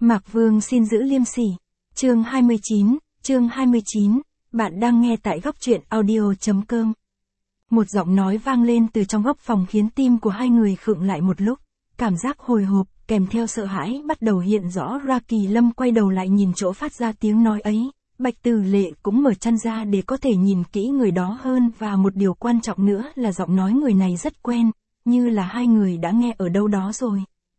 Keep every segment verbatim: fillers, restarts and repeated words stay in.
Mạc Vương xin giữ liêm sỉ. Chương hai mươi chín, chương hai mươi chín, bạn đang nghe tại góc truyện audio.com. Một giọng nói vang lên từ trong góc phòng khiến tim của hai người khựng lại một lúc, cảm giác hồi hộp, kèm theo sợ hãi bắt đầu hiện rõ ra. Kỳ Lâm quay đầu lại nhìn chỗ phát ra tiếng nói ấy, Bạch Tử Lệ cũng mở chân ra để có thể nhìn kỹ người đó hơn, và một điều quan trọng nữa là giọng nói người này rất quen, như là hai người đã nghe ở đâu đó rồi.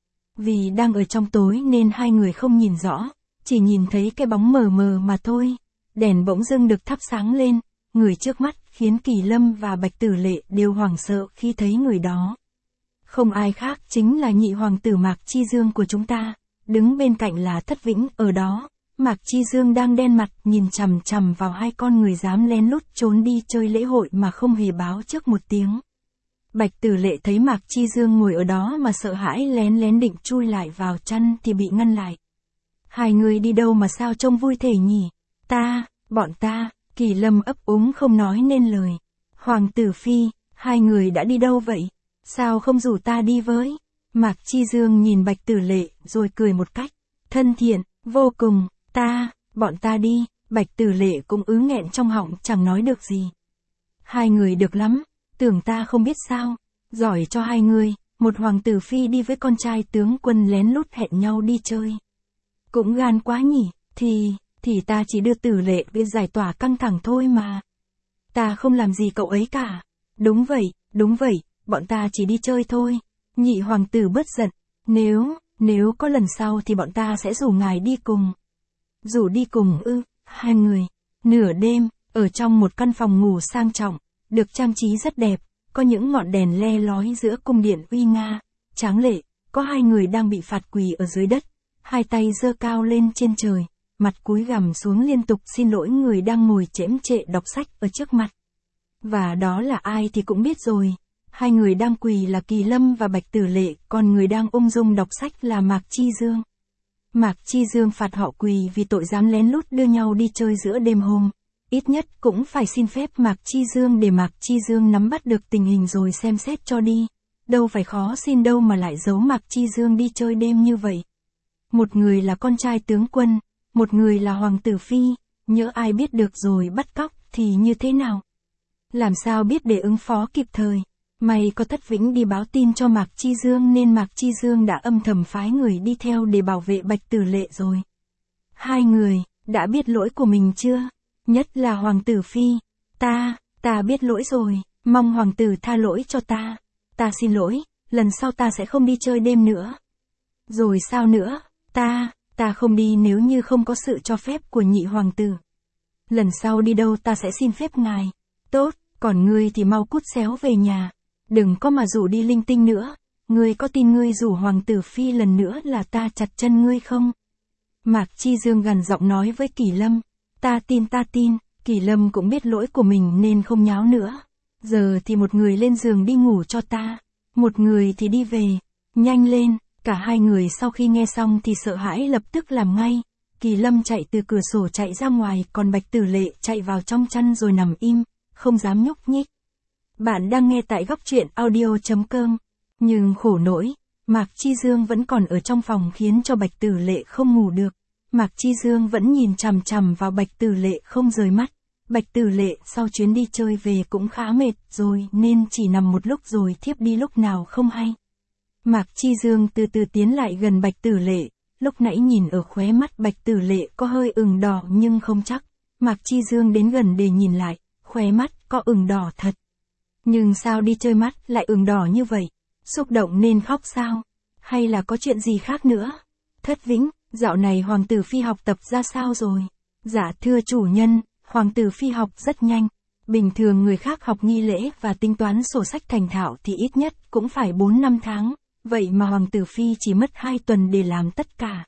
Vì đang ở trong tối nên hai người không nhìn rõ, chỉ nhìn thấy cái bóng mờ mờ mà thôi. Đèn bỗng dưng được thắp sáng lên, người trước mắt khiến Kỳ Lâm và Bạch Tử Lệ đều hoảng sợ khi thấy người đó. Không ai khác chính là nhị hoàng tử Mạc Chi Dương của chúng ta, đứng bên cạnh là Thất Vĩnh. Ở đó, Mạc Chi Dương đang đen mặt nhìn chằm chằm vào hai con người dám lén lút trốn đi chơi lễ hội mà không hề báo trước một tiếng. Bạch Tử Lệ thấy Mạc Chi Dương ngồi ở đó mà sợ hãi lén lén định chui lại vào chăn thì bị ngăn lại. Hai người đi đâu mà sao trông vui thể nhỉ? Ta, bọn ta, Kỳ Lâm ấp úng không nói nên lời. Hoàng tử Phi, hai người đã đi đâu vậy? Sao không rủ ta đi với? Mạc Chi Dương nhìn Bạch Tử Lệ rồi cười một cách thân thiện, vô cùng. Ta, bọn ta đi. Bạch Tử Lệ cũng ứ nghẹn trong họng chẳng nói được gì. Hai người được lắm, tưởng ta không biết sao. Giỏi cho hai người, một hoàng tử phi đi với con trai tướng quân lén lút hẹn nhau đi chơi. Cũng gan quá nhỉ, thì, thì ta chỉ đưa Tử Lệ về giải tỏa căng thẳng thôi mà. Ta không làm gì cậu ấy cả. Đúng vậy, đúng vậy, bọn ta chỉ đi chơi thôi. Nhị hoàng tử bớt giận, nếu, nếu có lần sau thì bọn ta sẽ rủ ngài đi cùng. Rủ đi cùng ư? Hai người, nửa đêm, ở trong một căn phòng ngủ sang trọng, được trang trí rất đẹp, có những ngọn đèn le lói giữa cung điện uy nga, tráng lệ, có hai người đang bị phạt quỳ ở dưới đất, hai tay giơ cao lên trên trời, mặt cúi gằm xuống liên tục xin lỗi người đang ngồi chễm chệ đọc sách ở trước mặt. Và đó là ai thì cũng biết rồi, hai người đang quỳ là Kỳ Lâm và Bạch Tử Lệ, còn người đang ung dung đọc sách là Mạc Chi Dương. Mạc Chi Dương phạt họ quỳ vì tội dám lén lút đưa nhau đi chơi giữa đêm hôm. Ít nhất cũng phải xin phép Mạc Chi Dương để Mạc Chi Dương nắm bắt được tình hình rồi xem xét cho đi. Đâu phải khó xin đâu mà lại giấu Mạc Chi Dương đi chơi đêm như vậy. Một người là con trai tướng quân, một người là hoàng tử phi, nhỡ ai biết được rồi bắt cóc thì như thế nào? Làm sao biết để ứng phó kịp thời? May có Thất Vĩnh đi báo tin cho Mạc Chi Dương nên Mạc Chi Dương đã âm thầm phái người đi theo để bảo vệ Bạch Tử Lệ rồi. Hai người, đã biết lỗi của mình chưa? Nhất là hoàng tử phi. Ta, ta biết lỗi rồi, mong hoàng tử tha lỗi cho ta. Ta xin lỗi, lần sau ta sẽ không đi chơi đêm nữa. Rồi sao nữa? Ta, ta không đi nếu như không có sự cho phép của nhị hoàng tử. Lần sau đi đâu ta sẽ xin phép ngài. Tốt, còn ngươi thì mau cút xéo về nhà. Đừng có mà rủ đi linh tinh nữa. Ngươi có tin ngươi rủ hoàng tử phi lần nữa là ta chặt chân ngươi không? Mạc Chi Dương gằn giọng nói với Kỳ Lâm. Ta tin ta tin, Kỳ Lâm cũng biết lỗi của mình nên không nháo nữa. Giờ thì một người lên giường đi ngủ cho ta, một người thì đi về. Nhanh lên, cả hai người sau khi nghe xong thì sợ hãi lập tức làm ngay. Kỳ Lâm chạy từ cửa sổ chạy ra ngoài, còn Bạch Tử Lệ chạy vào trong chăn rồi nằm im, không dám nhúc nhích. Bạn đang nghe tại góc truyện audio.com. Nhưng khổ nỗi, Mạc Chi Dương vẫn còn ở trong phòng khiến cho Bạch Tử Lệ không ngủ được. Mạc Chi Dương vẫn nhìn chằm chằm vào Bạch Tử Lệ không rời mắt. Bạch Tử Lệ sau chuyến đi chơi về cũng khá mệt rồi nên chỉ nằm một lúc rồi thiếp đi lúc nào không hay. Mạc Chi Dương từ từ tiến lại gần Bạch Tử Lệ, lúc nãy nhìn ở khóe mắt Bạch Tử Lệ có hơi ửng đỏ nhưng không chắc. Mạc Chi Dương đến gần để nhìn lại, khóe mắt có ửng đỏ thật. Nhưng sao đi chơi mắt lại ửng đỏ như vậy? Xúc động nên khóc sao? Hay là có chuyện gì khác nữa? Thất Vĩnh, dạo này hoàng tử phi học tập ra sao rồi? Dạ thưa chủ nhân, hoàng tử phi học rất nhanh. Bình thường người khác học nghi lễ và tính toán sổ sách thành thạo thì ít nhất cũng phải bốn năm tháng. Vậy mà hoàng tử phi chỉ mất hai tuần để làm tất cả.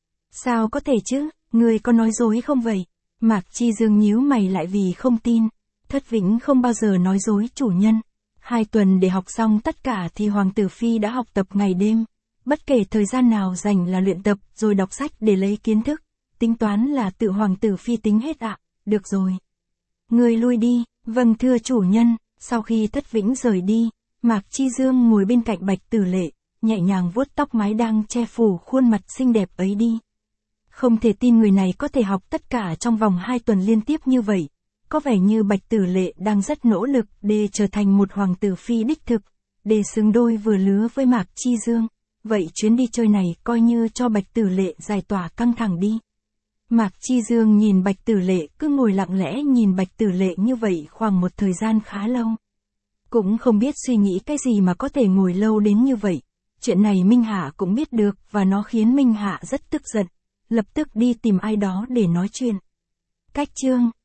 Sao có thể chứ? Người có nói dối không vậy? Mạc Chi Dương nhíu mày lại vì không tin. Thất Vĩnh không bao giờ nói dối chủ nhân. Hai tuần để học xong tất cả thì hoàng tử phi đã học tập ngày đêm. Bất kể thời gian nào rảnh là luyện tập rồi đọc sách để lấy kiến thức. Tính toán là tự hoàng tử phi tính hết ạ. À? Được rồi. Người lui đi. Vâng thưa chủ nhân. Sau khi Thất Vĩnh rời đi, Mạc Chi Dương ngồi bên cạnh Bạch Tử Lệ, nhẹ nhàng vuốt tóc mái đang che phủ khuôn mặt xinh đẹp ấy đi. Không thể tin người này có thể học tất cả trong vòng hai tuần liên tiếp như vậy. Có vẻ như Bạch Tử Lệ đang rất nỗ lực để trở thành một hoàng tử phi đích thực, để xứng đôi vừa lứa với Mạc Chi Dương. Vậy chuyến đi chơi này coi như cho Bạch Tử Lệ giải tỏa căng thẳng đi. Mạc Chi Dương nhìn Bạch Tử Lệ cứ ngồi lặng lẽ nhìn Bạch Tử Lệ như vậy khoảng một thời gian khá lâu. Cũng không biết suy nghĩ cái gì mà có thể ngồi lâu đến như vậy. Chuyện này Minh Hạ cũng biết được và nó khiến Minh Hạ rất tức giận. Lập tức đi tìm ai đó để nói chuyện. Cách chương